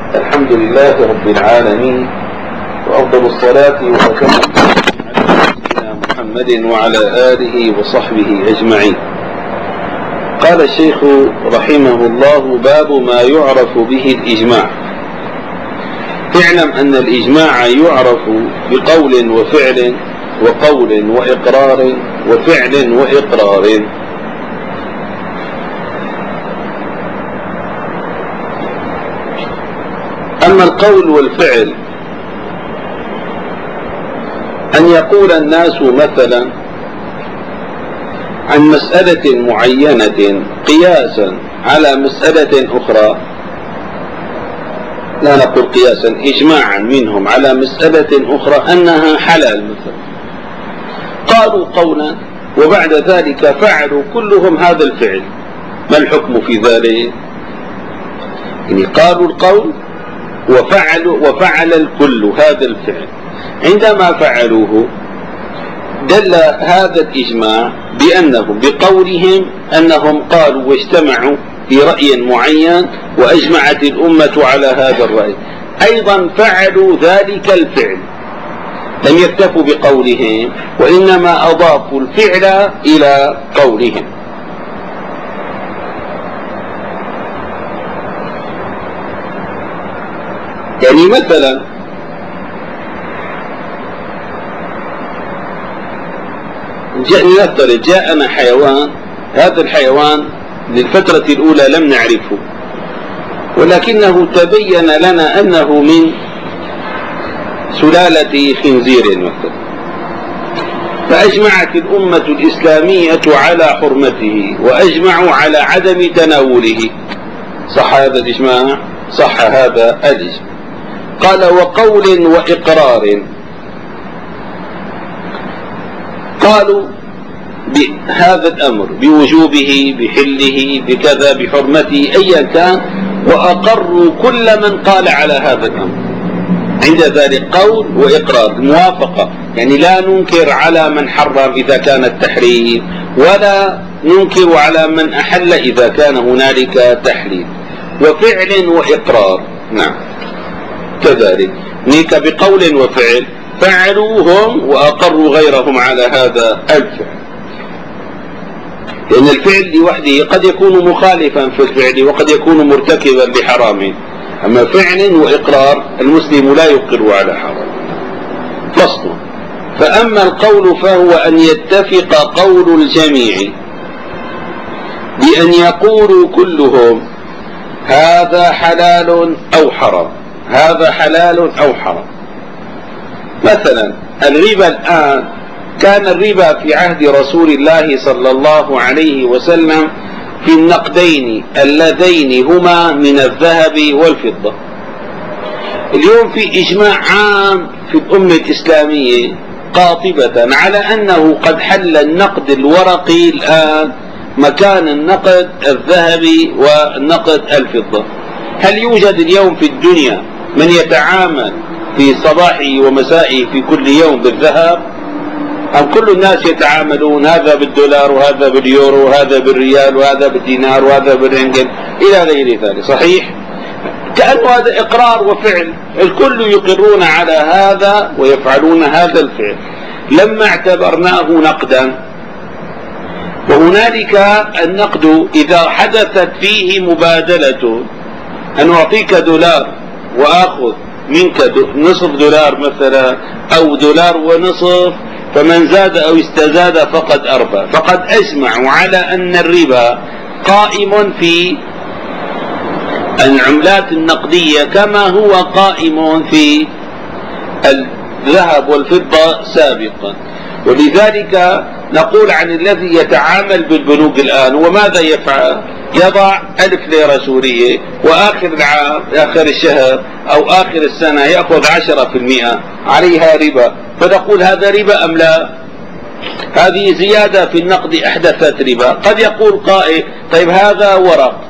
الحمد لله رب العالمين، وأفضل الصلاة وأتم على سيدنا محمد وعلى آله وصحبه أجمعين. قال الشيخ رحمه الله: باب ما يعرف به الإجماع. اعلم أن الإجماع يعرف بقول وفعل وقول وإقرار وفعل وإقرار. أما القول والفعل أن يقول الناس مثلا عن مسألة معينة قياسا على مسألة أخرى، لا نقول قياسا، إجماعا منهم على مسألة أخرى أنها حلال مثلا، قالوا قولا وبعد ذلك فعلوا كلهم هذا الفعل، ما الحكم في ذلك؟ يعني قالوا القول وفعل الكل هذا الفعل، عندما فعلوه دل هذا الإجماع بأنهم بقولهم أنهم قالوا واجتمعوا في رأي معين وأجمعت الأمة على هذا الرأي، أيضا فعلوا ذلك الفعل، لم يكتفوا بقولهم وإنما أضافوا الفعل إلى قولهم. يعني مثلا جاءنا حيوان، هذا الحيوان للفترة الأولى لم نعرفه، ولكنه تبين لنا أنه من سلالة خنزير مثلا، فأجمعت الأمة الإسلامية على حرمته وأجمعوا على عدم تناوله. صح هذا الإجماع؟ صح هذا الإجماع. قال: وقول وإقرار. قالوا بهذا الأمر بوجوبه بحله بكذا بحرمته أيا كان، وأقروا كل من قال على هذا الأمر. عند ذلك قول وإقرار موافقة، يعني لا ننكر على من حرم إذا كان التحريم، ولا ننكر على من أحل إذا كان هنالك تحليل. وفعل وإقرار، نعم كذلك، نيك بقول وفعل فعلوهم وأقروا غيرهم على هذا الفعل، لأن الفعل لوحده قد يكون مخالفا في الفعل وقد يكون مرتكبا لحرام، أما فعل وإقرار المسلم لا يقر على حرام. فصل: فأما القول فهو أن يتفق قول الجميع بأن يقولوا كلهم هذا حلال أو حرام، هذا حلال أو حرام. مثلا الربا الآن، كان الربا في عهد رسول الله صلى الله عليه وسلم في النقدين اللذين هما من الذهب والفضة. اليوم في إجماع عام في الأمة الإسلامية قاطبة على أنه قد حل النقد الورقي الآن مكان النقد الذهبي والنقد الفضة. هل يوجد اليوم في الدنيا من يتعامل في صباحه ومسائه في كل يوم بالذهب؟ أم كل الناس يتعاملون هذا بالدولار وهذا باليورو وهذا بالريال وهذا بالدينار وهذا بالرنجل إلى غير ذلك؟ صحيح؟ كأنه هذا إقرار وفعل، الكل يقرون على هذا ويفعلون هذا الفعل. لما اعتبرناه نقدا، وهنالك النقد إذا حدثت فيه مبادلة، أن أعطيك دولار وآخذ منك نصف دولار مثلا أو دولار ونصف، فمن زاد أو استزاد فقد أربى، فقد أجمعوا على أن الربا قائم في العملات النقدية كما هو قائم في الذهب والفضة سابقا. ولذلك نقول عن الذي يتعامل بالبنوك الآن وماذا يفعل؟ يضع 1000 ليرة سورية وآخر العام آخر الشهر أو آخر السنة يأخذ 10% عليها ربا، فنقول هذا ربا أم لا؟ هذه زيادة في النقد أحدثت ربا. قد يقول قائل: طيب هذا ورق،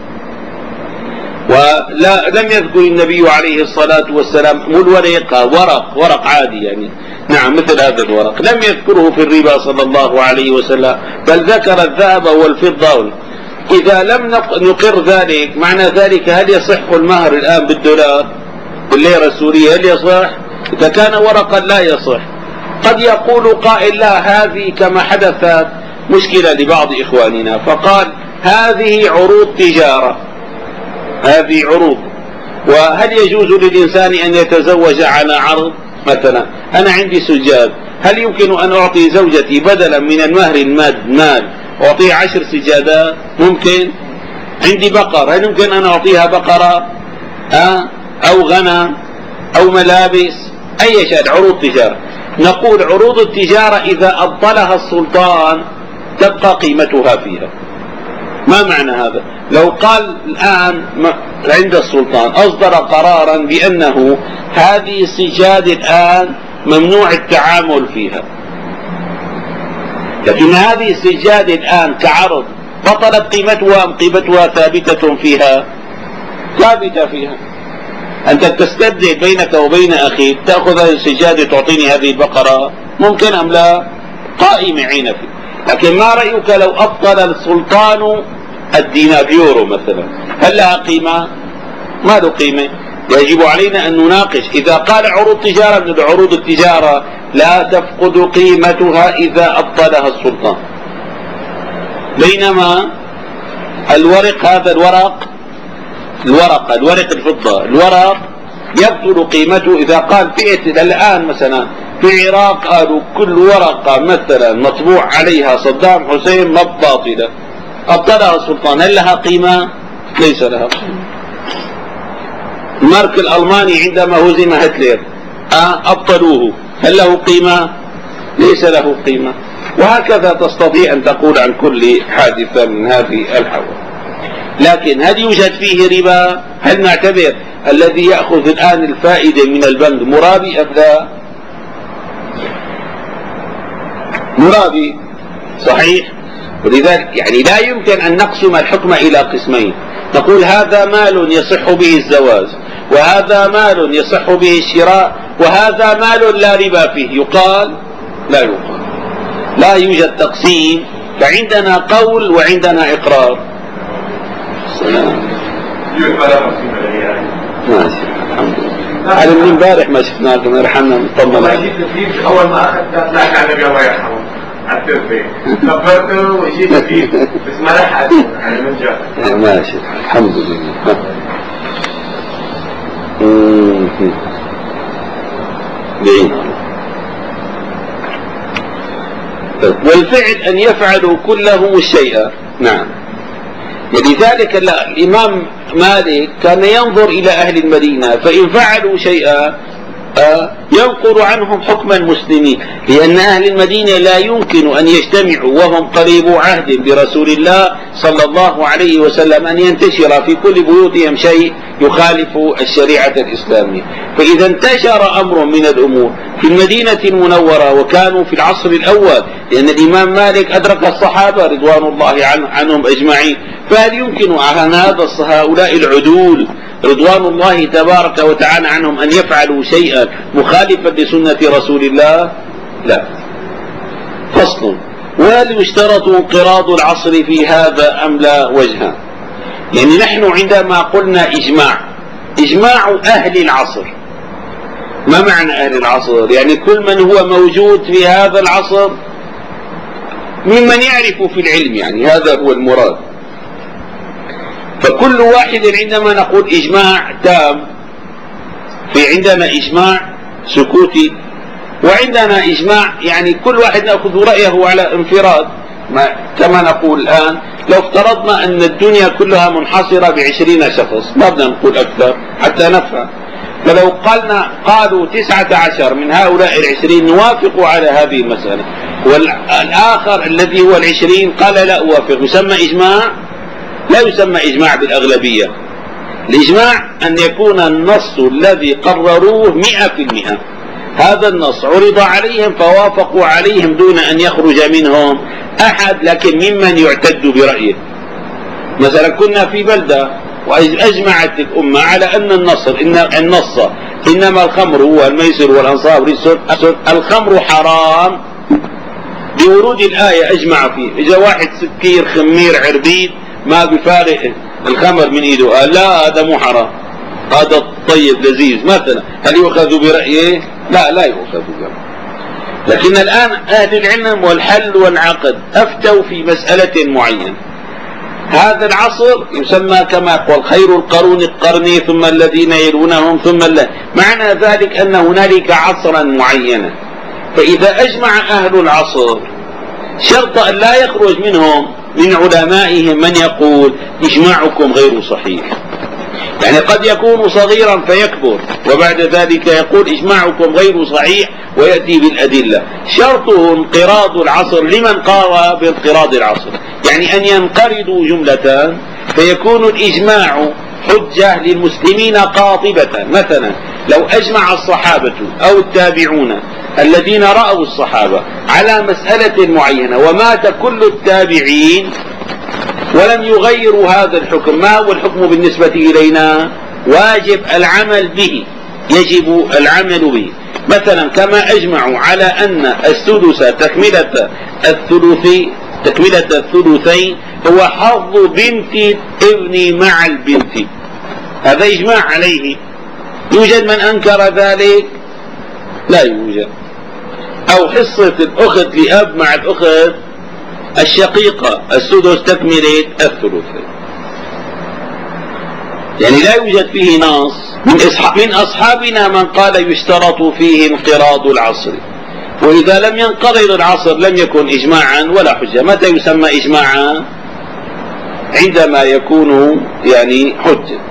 ولم يذكر النبي عليه الصلاة والسلام الورقة، ورق عادي يعني، نعم مثل هذا الورق، لم يذكره في الربا صلى الله عليه وسلم، بل ذكر الذهب والفضة. إذا لم نقر ذلك معنى ذلك هل يصح المهر الآن بالدولار بالليرة السورية؟ هل يصح؟ إذا كان ورقا لا يصح. قد يقول قائل لا، هذه كما حدثت مشكلة لبعض إخواننا فقال هذه عروض تجارة، هذه عروض، وهل يجوز للإنسان أن يتزوج على عرض؟ مثلا أنا عندي سجاد، هل يمكن أن أعطي زوجتي بدلا من المهر مال أعطيها 10 سجادات؟ ممكن. عندي بقر، هل يمكن أن أعطيها بقرة أو غنم أو ملابس؟ أي شيء، عروض تجارة. نقول عروض التجارة إذا أبطلها السلطان تبقى قيمتها فيها. ما معنى هذا؟ لو قال الآن عند السلطان أصدر قرارا بأنه هذه السجاد الآن ممنوع التعامل فيها، لكن هذه السجاد الآن كعرض بطلت قيمتها أم قيمتها ثابتة فيها؟ ثابتة فيها. أنت تستبدل بينك وبين أخيك، تأخذ هذه السجادة تعطيني هذه البقرة، ممكن أم لا؟ قائمة عين فيه. لكن ما رأيك لو أبطل السلطان الدينار يورو مثلا، هل لها قيمة؟ ما له قيمة. يجب علينا أن نناقش. إذا قال عروض تجارة من عروض التجارة لا تفقد قيمتها إذا أبطلها السلطان، بينما الورق، هذا الورق الفضة، الورق يبطل قيمته إذا قال فئة. الآن مثلا في العراق قالوا كل ورقة مثلا مطبوع عليها صدام حسين باطلة، أبطلها السلطان، هل لها قيمة؟ ليس لها قيمة. المارك الألماني عندما هزم هتلر أبطلوه، هل له قيمة؟ ليس له قيمة. وهكذا تستطيع أن تقول عن كل حادثة من هذه الحوادث. لكن هل يوجد فيه ربا؟ هل نعتبر الذي يأخذ الآن الفائدة من البنك مرابي أم لا؟ مرابي صحيح. ولذلك يعني لا يمكن أن نقسم الحكم إلى قسمين، نقول هذا مال يصح به الزواج، وهذا مال يصح به الشراء، وهذا مال لا ربا فيه. يقال؟ لا يقال. لا يوجد تقسيم، فعندنا قول وعندنا إقرار. سلام. ماشي الحمد لله. على من امبارح ما شفناكم، يرحمنا نطمن عليك. اول ما اخذت طلعت على النبي الله يرحمه عتبت فيه كبرته وجيت فيه بس ما لحقت على من جاء. ماشي الحمد لله. بعيد. والفعل أن يفعلوا كله الشيء. نعم. ولذلك الإمام مالك كان ينظر إلى أهل المدينة فإن فعلوا شيئا ينقل عنهم حكم المسلمين، لأن أهل المدينة لا يمكن أن يجتمعوا وهم قريبو عهد برسول الله صلى الله عليه وسلم أن ينتشر في كل بيوتهم شيء يخالف الشريعة الإسلامية. فإذا انتشر أمر من الأمور في المدينة المنورة، وكانوا في العصر الأول، لأن الإمام مالك أدرك الصحابة رضوان الله عنهم أجمعين، فهل يمكن عن هؤلاء العدول رضوان الله تبارك وتعالى عنهم أن يفعلوا شيئا مخالفا لسنة رسول الله؟ لا. فصل. وهل يشترط انقراض العصر في هذا أم لا؟ وجهان. يعني نحن عندما قلنا إجماع أهل العصر، ما معنى أهل العصر؟ يعني كل من هو موجود في هذا العصر ممن يعرف في العلم، يعني هذا هو المراد. فكل واحد عندما نقول إجماع تام، في عندنا إجماع سكوتي، وعندنا إجماع يعني كل واحد نأخذ رأيه على انفراد. كما نقول الآن لو افترضنا أن الدنيا كلها منحصرة ب20 شخص، ما بدنا نقول أكثر حتى نفهم. فلو قالوا 19 من هؤلاء 20 نوافق على هذه المسألة، والآخر الذي هو 20 قال لا أوافق، يسمى إجماع؟ لا يسمى إجماع بالأغلبية. الإجماع أن يكون النص الذي قرروه 100%، هذا النص عرض عليهم فوافقوا عليهم دون أن يخرج منهم أحد، لكن ممن يعتد برأيه. مثلا كنا في بلدة وأجمعت الأمة على أن النص إنما الخمر هو الميسر والأنصاب الخمر حرام بورود الآية، أجمع فيه. إذا واحد سكير خمير عربيد ما بفارق الخمر من ايده قال لا هذا مو حرام، هذا طيب لذيذ مثلا، هل يؤخذ برأيه؟ لا يؤخذ برأيه. لكن الآن أهل العلم والحل والعقد أفتوا في مسألة معينة. هذا العصر يسمى كما قال خير القرون قرني ثم الذين يلونهم ثم معنى ذلك أن هنالك عصرا معينا، فإذا أجمع أهل العصر شرط أن لا يخرج منهم من علمائهم من يقول إجماعكم غير صحيح. يعني قد يكون صغيرا فيكبر وبعد ذلك يقول إجماعكم غير صحيح ويأتي بالأدلة. شرطه انقراض العصر لمن قال بانقراض العصر، يعني أن ينقرضوا جملة فيكون الإجماع حجة للمسلمين قاطبة. مثلا لو أجمع الصحابة أو التابعون الذين رأوا الصحابة على مسألة معينة ومات كل التابعين ولم يغيروا هذا الحكم، ما هو الحكم بالنسبة إلينا؟ واجب العمل به، يجب العمل به. مثلا كما أجمعوا على أن السدس تكملة الثلثين هو حظ بنت الابن مع البنت، هذا إجماع عليه. يوجد من أنكر ذلك؟ لا يوجد. أو حصة الأخت لأب مع الأخت الشقيقة السدس تكملة الثلثين، يعني لا يوجد فيه نص. من أصحابنا من قال يشترط فيه انقراض العصر، وإذا لم ينقرض العصر لم يكن إجماعا ولا حجة. متى يسمى إجماعا؟ عندما يكون يعني حجة.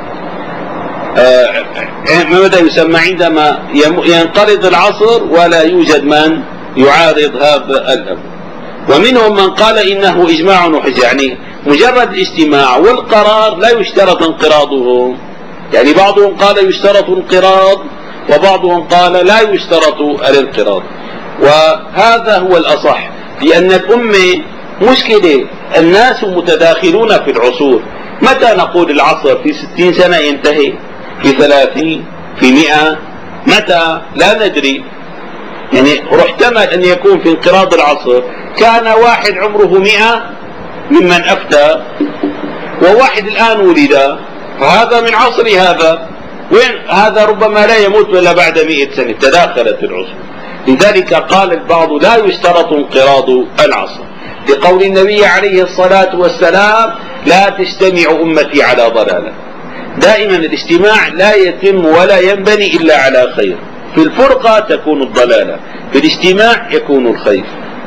متى يسمى؟ عندما ينقرض العصر ولا يوجد من يعارض هذا الأمر. ومنهم من قال إنه إجماع وحجة، يعني مجرد الاجتماع والقرار لا يشترط انقراضه. يعني بعضهم قال يشترط انقراض وبعضهم قال لا يشترط الانقراض، وهذا هو الأصح. لأن الأمة مشكلة، الناس متداخلون في العصور. متى نقول العصر؟ في 60 سنة ينتهي؟ في 30؟ في 100؟ متى؟ لا ندري. يعني احتمل أن يكون في انقراض العصر كان واحد عمره 100 ممن أفتى، وواحد الآن ولد، فهذا من عصر هذا، وين هذا ربما لا يموت إلا بعد 100 سنة. تداخلت العصور. لذلك قال البعض لا يشترط انقراض العصر، لقول النبي عليه الصلاة والسلام لا تجتمع أمتي على ضلالة. دائما الاجتماع لا يتم ولا ينبني إلا على خير. في الفرقة تكون الضلالة، في الاجتماع يكون الخير.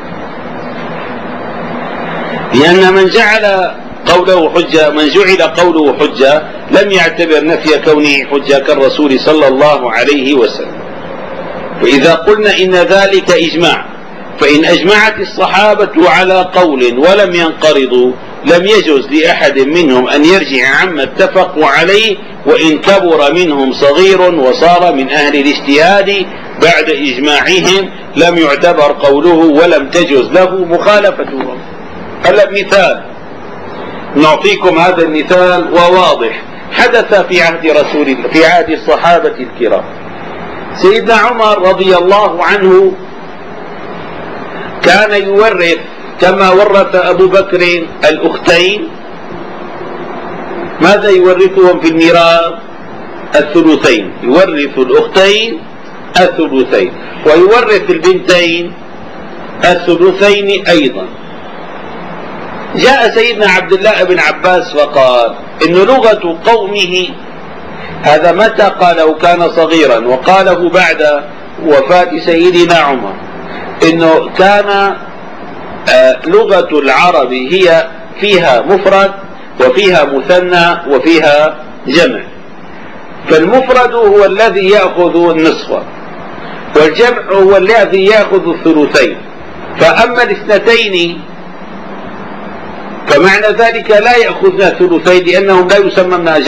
لأن من جعل قوله حجة لم يعتبر نفي كونه حجة كالرسول صلى الله عليه وسلم. فإذا قلنا إن ذلك إجماع، فإن أجمعت الصحابة على قول ولم ينقرضوا لم يجوز لأحد منهم أن يرجع عما اتفقوا عليه، وإن كبر منهم صغير وصار من أهل الاجتهاد بعد إجماعهم لم يعتبر قوله ولم تجوز له مخالفتهم. هلا مثال نعطيكم، هذا المثال وواضح، حدث في عهد الصحابة الكرام. سيدنا عمر رضي الله عنه كان يورث كما ورث أبو بكر الأختين. ماذا يورثهم في الميراث؟ الثلثين. يورث الأختين الثلثين، ويورث البنتين الثلثين أيضا. جاء سيدنا عبد الله بن عباس فقال إن لغة قومه، هذا متى قاله؟ كان صغيرا، وقاله بعد وفاة سيدنا عمر، إنه كان لغة العرب هي فيها مفرد وفيها مثنى وفيها جمع، فالمفرد هو الذي يأخذ النصف والجمع هو الذي يأخذ الثلثين. فأما الاثنتين فمعنى ذلك لا يأخذن ثلثين لأنهم لا يسمون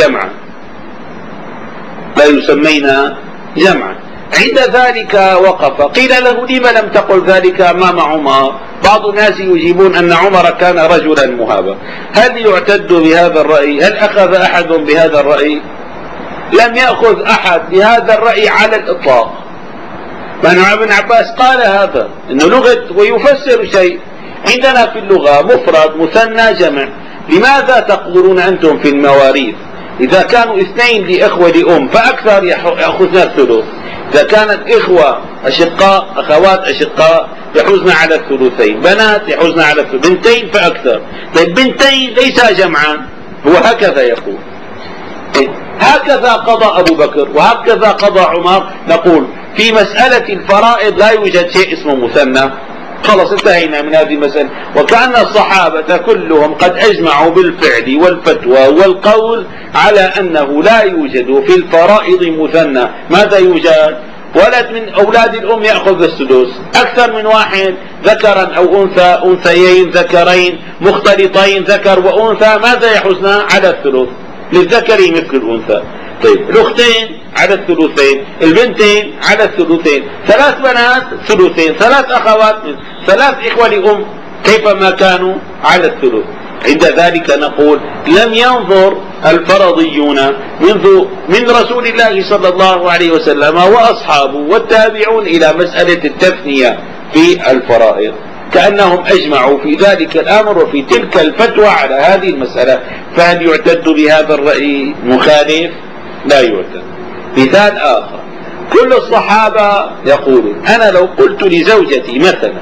جمعا. عند ذلك وقف. قيل له لم لم تقل ذلك أمام عمر؟ بعض الناس يجيبون أن عمر كان رجلا مهابا. هل يعتد بهذا الرأي؟ هل أخذ أحد بهذا الرأي؟ لم يأخذ أحد بهذا الرأي على الإطلاق. ابن عباس قال هذا إنه لغة ويفسر شيء. عندنا في اللغة مفرد مثنى جمع، لماذا تقولون أنتم في المواريث إذا كانوا اثنين لإخوة لأم فأكثر يأخذن الثلث، إذا كانت إخوة أشقاء أخوات أشقاء يحوزن على الثلثين، بنات يحوزن على الثلثين، بنتين فأكثر. طيب بنتين ليس جمعا، هو هكذا يقول. هكذا قضى أبو بكر وهكذا قضى عمر. نقول في مسألة الفرائض لا يوجد شيء اسمه مثنى، خلص انتهينا من هذه المسألة. وكأن الصحابة كلهم قد أجمعوا بالفعل والفتوى والقول على أنه لا يوجد في الفرائض مثنى. ماذا يوجد؟ ولد من أولاد الأم يأخذ السدس، أكثر من واحد ذكرا أو أنثى، أنثيين ذكرين مختلطين ذكر وأنثى، ماذا يحوزن على الثلث؟ للذكر مثل الأنثى. طيب الأختين على الثلثين، البنتين على الثلثين، 3 بنات ثلثين، 3 أخوات 3 إخوة لأم كيفما كانوا على الثلث. عند ذلك نقول لم ينظر الفرضيون من رسول الله صلى الله عليه وسلم وأصحابه والتابعون إلى مسألة التثنية في الفرائض، كأنهم أجمعوا في ذلك الأمر وفي تلك الفتوى على هذه المسألة. فهل يعتد بهذا الرأي مخالف؟ لا يعتد. مثال آخر، كل الصحابة يقولون أنا لو قلت لزوجتي مثلا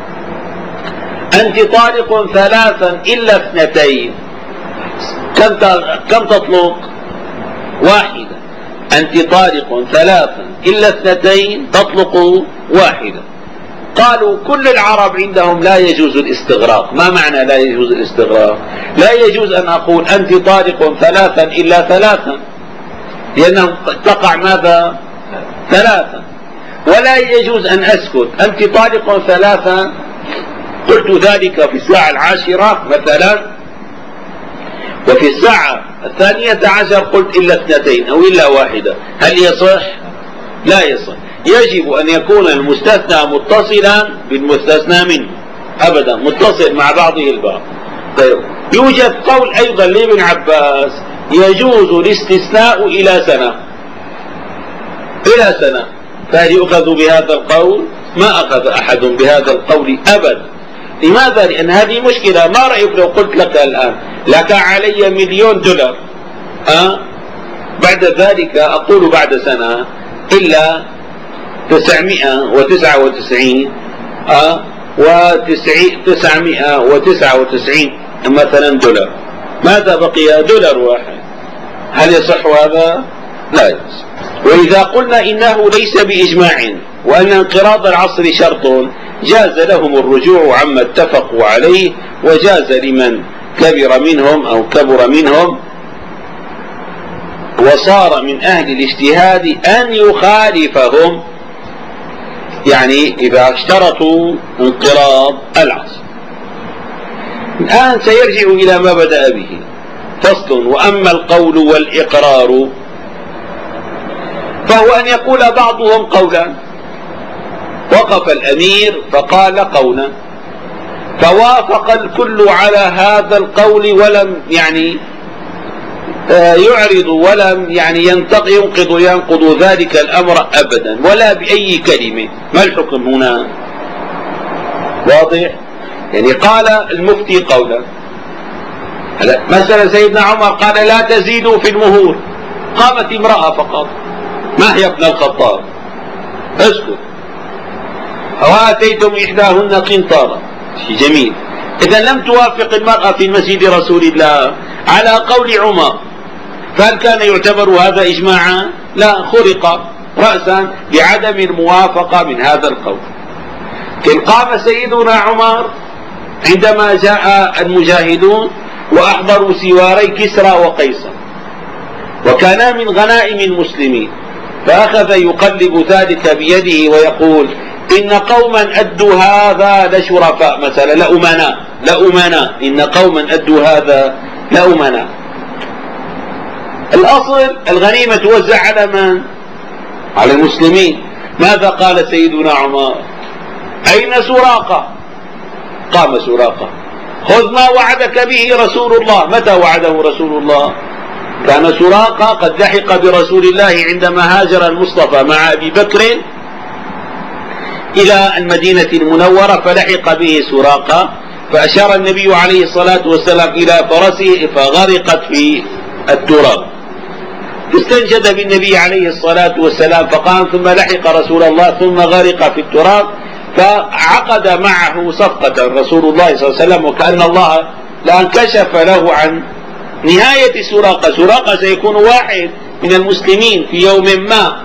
أنت طالق 3 إلا 2، كم تطلق؟ 1. أنت طالق 3 إلا 2 تطلق 1. قالوا كل العرب عندهم لا يجوز الاستغراق. ما معنى لا يجوز الاستغراق؟ لا يجوز أن أقول أنت طالق 3 إلا 3، لأنه تقع ماذا؟ 3. ولا يجوز أن أسكت أنت طالق 3، قلت ذلك في الساعة 10 مثلا، وفي الساعة 12 قلت إلا 2 أو إلا 1، هل يصح؟ لا يصح. يجب أن يكون المستثنى متصلا بالمستثنى منه، أبدا متصل مع بعضه البعض. طيب يوجد قول أيضا لابن عباس يجوز الاستثناء إلى سنة، فهل يؤخذ بهذا القول؟ ما أخذ أحد بهذا القول أبدا. لماذا؟ لأن هذه مشكلة. ما رأيك لو قلت لك الآن لك علي $1,000,000 بعد ذلك أقول بعد سنة إلا 999 و999 مثلا $، ماذا بقي؟ $1. هل يصح هذا؟ لا يصح. وإذا قلنا إنه ليس بإجماع وأن انقراض العصر شرط، جاز لهم الرجوع عما اتفقوا عليه، وجاز لمن كبر منهم وصار من أهل الاجتهاد أن يخالفهم، يعني إذا اشترطوا انقراض العصر. الآن سيرجع إلى ما بدأ به. فصل: وأما القول والإقرار فهو أن يقول بعضهم قولا، وقف الأمير فقال قولا، فوافق الكل على هذا القول ولم يعرض ولم ينقض ذلك الأمر أبدا ولا بأي كلمة. ما الحكم هنا؟ واضح؟ يعني قال المفتي قولا، مثلا سيدنا عمر قال لا تزيدوا في المهور، قامت امرأة فقط، ما هي ابن الخطاب، اسكت، وآتيتم إحداهن قنطارا، شيء جميل. إذا لم توافق المرأة في مسجد رسول الله على قول عمر، فهل كان يعتبر هذا إجماعا؟ لا، خرق رأسا بعدم الموافقة من هذا القول. كن قام سيدنا عمر عندما جاء المجاهدون وأحضروا سواري كسرى وقيصر، وكانا من غنائم المسلمين، فأخذ يقلب ذلك بيده ويقول إن قوما أدوا هذا لشرفاء، مثلا لأمناء، إن قوما أدوا هذا لأمناء. الأصل الغنيمة توزع على من؟ على المسلمين. ماذا قال سيدنا عمر؟ أين سراقة؟ قام سراقة، خذ ما وعدك به رسول الله. متى وعده رسول الله؟ كان سراقة قد لحق برسول الله عندما هاجر المصطفى مع أبي بكر إلى المدينة المنورة، فلحق به سراقة فأشار النبي عليه الصلاة والسلام إلى فرسه فغرقت في التراب، استنجد بالنبي عليه الصلاة والسلام فقام ثم لحق رسول الله ثم غرق في التراب، فعقد معه صفقة رسول الله صلى الله عليه وسلم، وكأن الله لأن كشف له عن نهاية سراقة. سراقة سيكون واحد من المسلمين في يوم ما،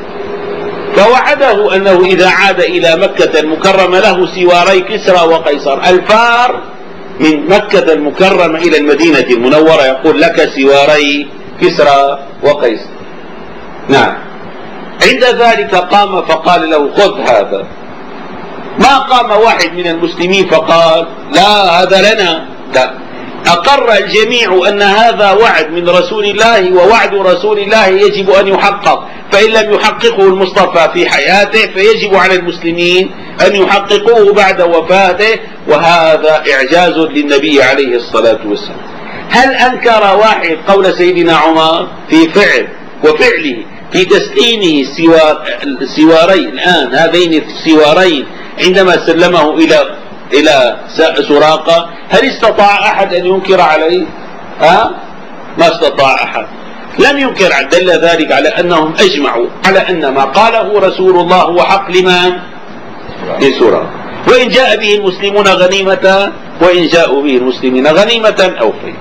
فوعده أنه إذا عاد إلى مكة المكرمة له سواري كسرى وقيصر. الفار من مكة المكرمة إلى المدينة المنورة يقول لك سواري كسرى وقيصر. نعم. عند ذلك قام فقال له خذ هذا. ما قام واحد من المسلمين فقال لا هذا لنا، لا، أقر الجميع أن هذا وعد من رسول الله، ووعد رسول الله يجب أن يحقق، فإن لم يحققه المصطفى في حياته فيجب على المسلمين أن يحققوه بعد وفاته، وهذا إعجاز للنبي عليه الصلاة والسلام. هل أنكر واحد قول سيدنا عمر في فعل وفعله في تسليمه السوارين الآن هذين السوارين عندما سلمه إلى سراقة؟ هل استطاع أحد أن ينكر عليه؟ ما استطاع أحد، لم ينكر. دل ذلك على أنهم أجمعوا على أن ما قاله رسول الله هو حق لمن؟ لسراقة. وإن جاء به المسلمون غنيمة، وإن جاءوا به المسلمين غنيمة أو فيء.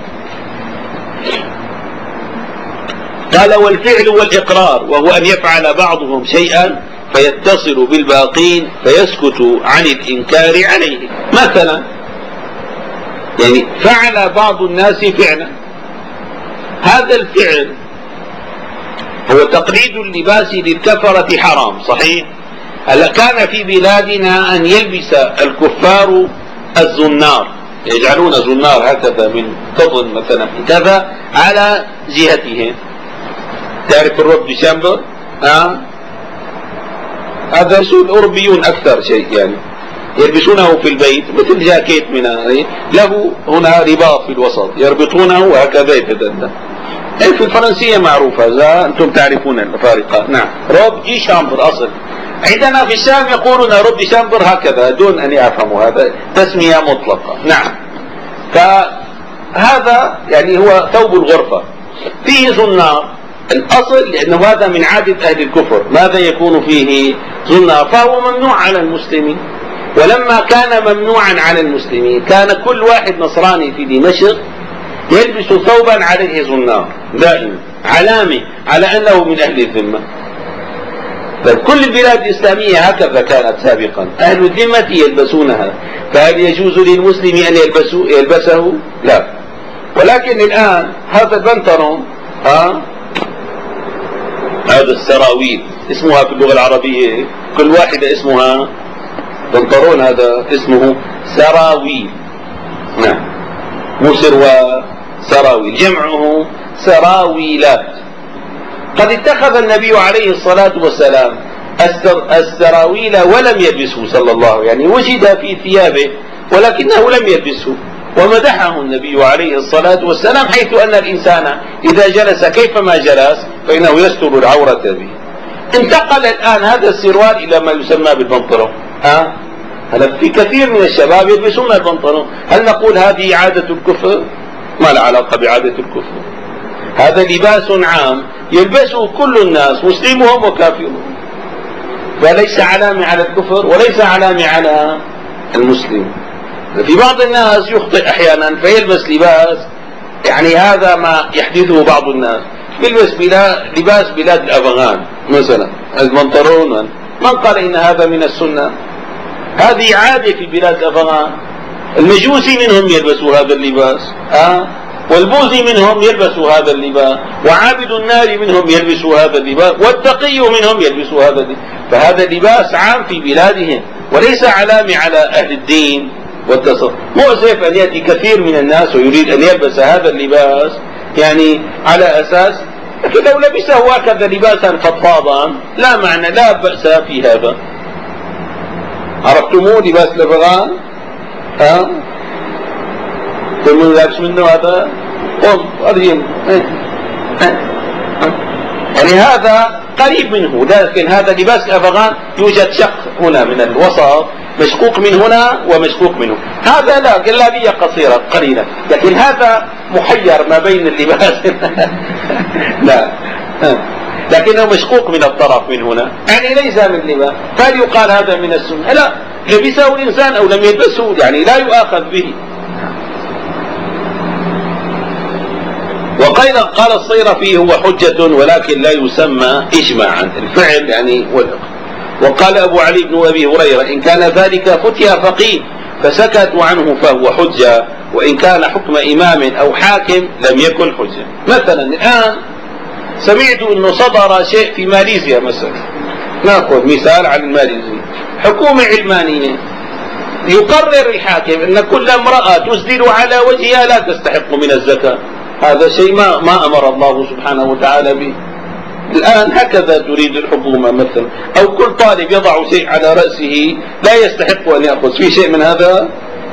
قال والفعل والإقرار، وهو أن يفعل بعضهم شيئا فيتصل بالباقين فيسكت عن الإنكار عليه. مثلا يعني فعل بعض الناس فعلا، هذا الفعل هو تقليد اللباس للكفرة حرام، صحيح؟ هلا كان في بلادنا أن يلبس الكفار الزنار، يجعلون زنار هكذا من قطن مثلا كذا على جهتهم. تعرف الروب ديسمبر؟ هذا الأوروبيون أكثر شيء، يعني يلبسونه في البيت مثل جاكيت من له هنا رباط في الوسط يربطونه هكذا يتدلى. في الفرنسية معروفة، إذا أنتم تعرفون الفارقة. نعم. روب دي شامبر أصل، عندنا في الشام يقولون روب دي شامبر هكذا دون أن يفهموا، هذا تسمية مطلقة. نعم. فهذا يعني هو ثوب الغرفة فيه زنار الأصل، لأنه هذا من عادة أهل الكفر، ماذا يكون فيه زنار، فهو ممنوع على المسلمين. ولما كان ممنوعا على المسلمين كان كل واحد نصراني في دمشق يلبس ثوبا عليه زنار دائما، علامة على أنه من أهل الذمة. كل البلاد الإسلامية هكذا كانت سابقا، أهل الذمة يلبسونها، فهل يجوز للمسلم أن يلبسه؟ لا. ولكن الآن هذا البنطلون، هذا السراويل اسمها في اللغة العربية كل واحدة اسمها بنطلون، هذا اسمه سراويل. نعم. مو سروال، سراويل، جمعه سراويلات. قد اتخذ النبي عليه الصلاة والسلام السراويل ولم يلبسه صلى الله عليه وسلم، يعني وجد في ثيابه ولكنه لم يلبسه، ومدحه النبي عليه الصلاة والسلام حيث أن الإنسان إذا جلس كيفما جلس فإنه يستر العورة به. انتقل الآن هذا السروال إلى ما يسمى بالبنطلون. هلا في كثير من الشباب يلبسون البنطلون، هل نقول هذه عادة الكفر؟ ما له علاقة بعادة الكفر، هذا لباس عام يلبسه كل الناس مسلمهم وكافرهم، فليس علامة على الكفر وليس علامة على المسلم. في بعض الناس يخطئ أحيانا فيلبس لباس، يعني هذا ما يحدثه بعض الناس، يلبس لباس بلاد الأفغان مثلا البنطلون، من قال إن هذا من السنة؟ هذه عادة في بلاد الأفغان، المجوسي منهم يلبسوا هذا اللباس، والبوذي منهم يلبسوا هذا اللباس، وعابد النار منهم يلبسوا هذا اللباس، والتقي منهم يلبسوا هذا اللباس. فهذا لباس عام في بلادهم وليس علامة على أهل الدين والتصوف. مؤسف أن يأتي كثير من الناس ويريد أن يلبس هذا اللباس يعني على أساس، لكن لو لبسه هكذا لباسا فضفاضا لا معنى، لا بأس في هذا. عرفتموه لباس الأفغان؟ كل من لابس منه هذا قم أرجم. يعني هذا قريب منه، لكن هذا لباس الأفغان يوجد شق هنا من الوسط، مشقوق من هنا ومشقوق منه. هذا لا، جلابية قصيرة قليلة، لكن هذا محير ما بين اللباس لا، لكنه مشقوق من الطرف من هنا، يعني ليس من لباس، فهل يقال هذا من السنة؟ لا، لبسه الإنسان أو لم يلبسه يعني لا يؤاخذ به. قال الصيرفي هو حجة ولكن لا يسمى إجماعا الفعل يعني وقال أبو علي بن أبي هريرة إن كان ذلك فتي فقيه فسكتوا عنه فهو حجة، وإن كان حكم إمام أو حاكم لم يكن حجة. مثلا الآن سمعت أنه صدر شيء في ماليزيا مثلا، نأخذ مثال عن ماليزيا، حكومة علمانية يقرر الحاكم أن كل امرأة تسدل على وجهها لا تستحق من الزكاة. هذا شيء ما أمر الله سبحانه وتعالى به. الآن هكذا تريد الحكومة مثلا، أو كل طالب يضع شيء على رأسه لا يستحق أن يأخذ. في شيء من هذا؟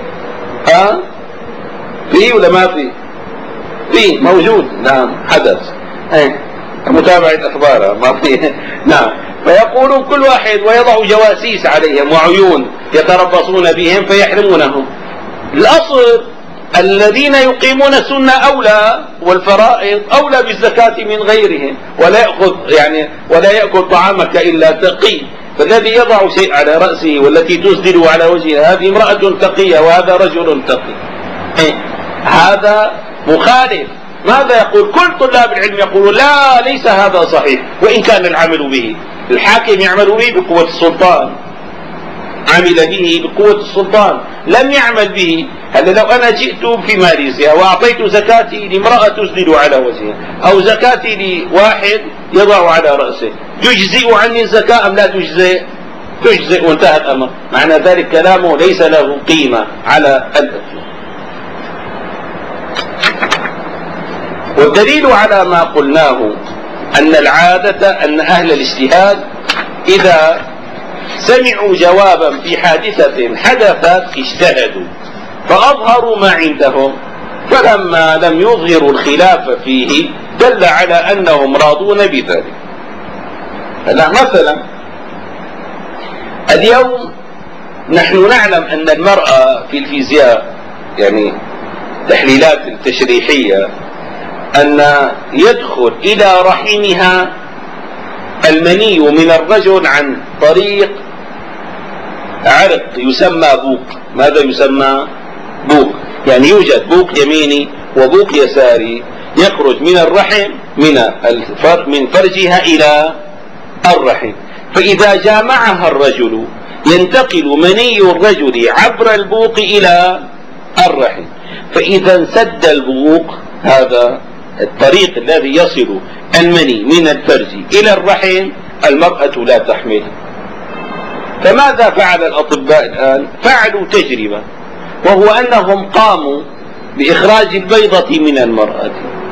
فيه ولا ما فيه؟ فيه، موجود، نعم، حدث، متابعة أخبارها ما فيه نعم. فيقولون كل واحد ويضع جواسيس عليهم وعيون يتربصون بهم فيحرمونهم. الأصل الذين يقيمون السنة أولى والفرائض أولى بالزكاة من غيرهم، ولا يأكل طعامك إلا تقي. فالذي يضع شيء على رأسه والتي تسدل على وجهها هذه امرأة تقية وهذا رجل تقي. هذا مخالف. ماذا يقول؟ كل طلاب العلم يقولون لا، ليس هذا صحيح، وإن كان العمل به، الحاكم يعمل به بقوة السلطان، عمل به بقوة السلطان، لم يعمل به. هل لو أنا جئت في ماليزيا وأعطيت زكاتي لامرأة تسدل على وجهها أو زكاتي لواحد يضع على رأسه، يجزئ عني الزكاة أم لا تجزئ؟ تجزئ وانتهى الأمر. معنى ذلك كلامه ليس له قيمة على الإطلاق. والدليل على ما قلناه أن العادة أن أهل الاجتهاد إذا سمعوا جوابا في حادثة حدثت اجتهدوا فأظهروا ما عندهم، فلما لم يظهروا الخلاف فيه دل على أنهم راضون بذلك. هلا مثلا اليوم نحن نعلم أن المرأة في الفيزياء، يعني تحليلات التشريحية، أن يدخل إلى رحمها المني من الرجل عن طريق عرق يسمى بوق. ماذا يسمى؟ بوق. يعني يوجد بوق يميني وبوق يساري يخرج من الرحم من فرجها إلى الرحم، فإذا جامعها الرجل ينتقل مني الرجل عبر البوق إلى الرحم، فإذا انسد البوق، هذا الطريق الذي يصل المني من الفرج إلى الرحم، المرأة لا تحمل. فماذا فعل الأطباء الآن؟ فعلوا تجربة، وهو أنهم قاموا بإخراج البيضة من المرأة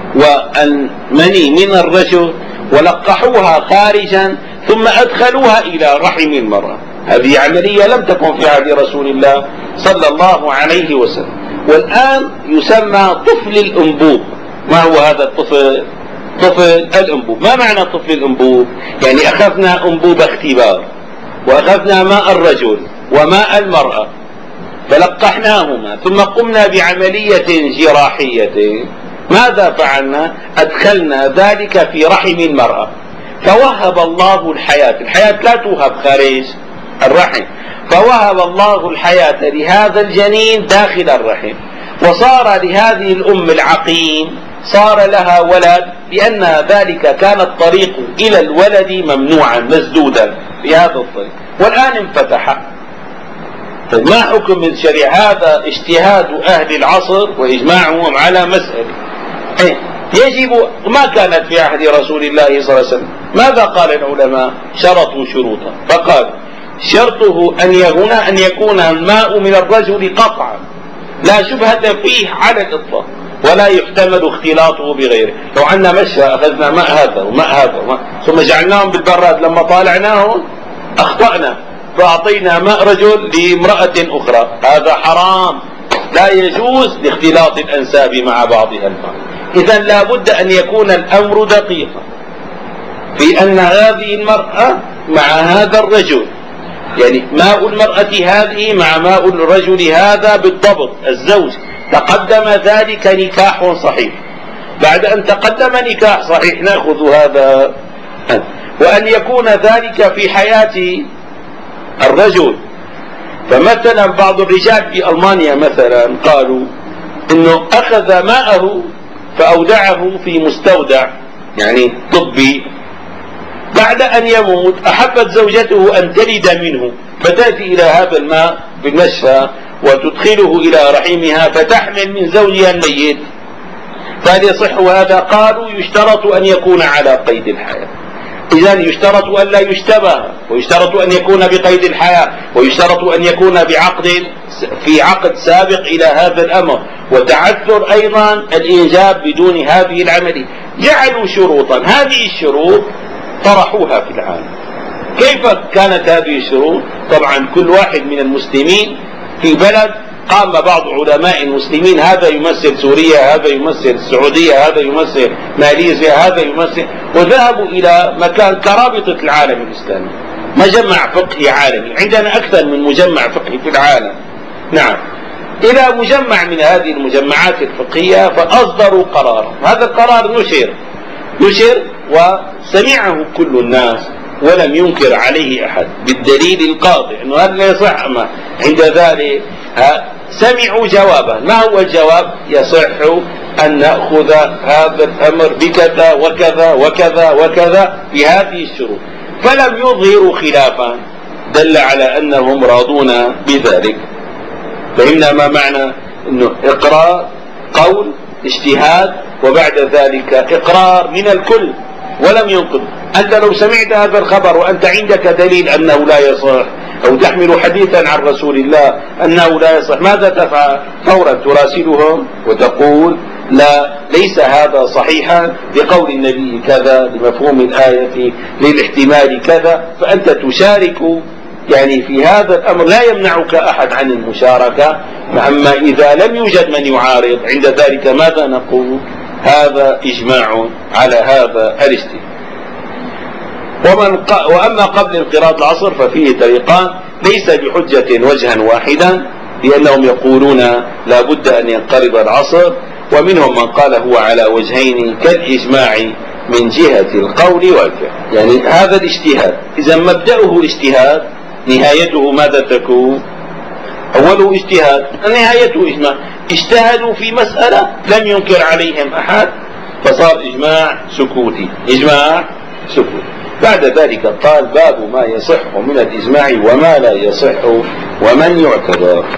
والمني من الرجل ولقحوها خارجا ثم أدخلوها إلى رحم المرأة. هذه عملية لم تكن في عهد رسول الله صلى الله عليه وسلم، والآن يسمى طفل الأنبوب. ما هو هذا الطفل؟ طفل الأنبوب. ما معنى طفل الأنبوب؟ يعني أخذنا أنبوب اختبار وأخذنا ماء الرجل وماء المرأة فلقحناهما ثم قمنا بعملية جراحية. ماذا فعلنا؟ أدخلنا ذلك في رحم المرأة، فوهب الله الحياة. الحياة لا توهب خارج الرحم، فوهب الله الحياة لهذا الجنين داخل الرحم، وصار لهذه الأم العقيم صار لها ولد، لأن ذلك كان الطريق إلى الولد ممنوعا مسدودا بهذا الطريق، والآن انفتح. طيب ما حكم الشريعة؟ هذا اجتهاد أهل العصر وإجماعهم على مسألة يجب، ما كانت في عهد رسول الله صلى الله عليه وسلم. ماذا قال العلماء؟ شرطوا شروطا، فقال شرطه أن يكون الماء من الرجل قطعا لا شبهة فيه على الإطلاق، ولا يحتمل اختلاطه بغيره. لو عندنا مشى أخذنا ماء هذا وماء هذا وماء ثم جعلناهم بالبراد، لما طالعناهم أخطأنا فأعطينا ماء رجل لامرأة أخرى، هذا حرام، لا يجوز لاختلاط الأنساب مع بعضها البعض. إذن لا بد أن يكون الأمر دقيقا. في أن هذه المرأة مع هذا الرجل، يعني ماء المرأة هذه مع ماء الرجل هذا بالضبط الزوج، تقدم ذلك نكاح صحيح. بعد أن تقدم نكاح صحيح نأخذ هذا، وأن يكون ذلك في حياة الرجل. فمثلا بعض الرجال في ألمانيا مثلا قالوا إنه أخذ ماءه فأودعه في مستودع يعني طبي، بعد أن يموت أحبت زوجته أن تلد منه، فتأتي إلى هذا الماء بالمشفى وتدخله إلى رحمها فتحمل من زوجها الميت. فهل يصح هذا؟ قالوا يشترط أن يكون على قيد الحياة. إذن يشترط أن لا يشتبه، ويشترط أن يكون بقيد الحياة، ويشترط أن يكون في عقد سابق إلى هذا الأمر، وتعذر أيضا الإنجاب بدون هذه العملية. جعلوا شروطا، هذه الشروط طرحوها في العالم. كيف كانت هذه الشروط؟ طبعا كل واحد من المسلمين في بلد قام بعض علماء المسلمين، هذا يمثل سوريا، هذا يمثل السعودية، هذا يمثل ماليزيا، هذا يمثل، وذهبوا إلى مكان كرابطة العالم الإسلامي، مجمع فقهي عالمي. عندنا أكثر من مجمع فقهي في العالم، نعم، إلى مجمع من هذه المجمعات الفقهية، فأصدروا قرار. هذا القرار نشر وسمعه كل الناس ولم ينكر عليه أحد بالدليل القاطع أنه هذا لا يصح. أما عند ذلك سمعوا جوابا. ما هو الجواب؟ يصح أن نأخذ هذا الأمر بكذا وكذا وكذا وكذا بهذه الشروط، فلم يظهروا خلافا دل على أنهم راضون بذلك. فهمنا ما معنى أنه إقرار، قول، اجتهاد، وبعد ذلك إقرار من الكل ولم ينقض. أنت لو سمعت هذا الخبر وأنت عندك دليل أنه لا يصح، أو تحمل حديثا عن رسول الله أنه لا يصح، ماذا تفعل؟ فورا تراسلهم وتقول لا، ليس هذا صحيحا لقول النبي كذا، لمفهوم الآية، للاحتمال كذا. فأنت تشارك يعني في هذا الأمر، لا يمنعك أحد عن المشاركة. أما إذا لم يوجد من يعارض، عند ذلك ماذا نقول؟ هذا إجماع على هذا الاجتهاد. وأما قبل انقراض العصر ففيه طريقان، ليس بحجة وجها واحدا، لأنهم يقولون لا بد أن ينقرض العصر، ومنهم من قال هو على وجهين كالإجماع من جهة القول والفعل. يعني هذا الاجتهاد، إذا مبدأه الاجتهاد نهايته ماذا تكون؟ أوله اجتهاد، نهايته إجماع. اجتهدوا في مسألة لم ينكر عليهم أحد، فصار إجماع سكوتي، إجماع سكوتي. بعد ذلك قال باب ما يصح من الإجماع وما لا يصح ومن يعتبر.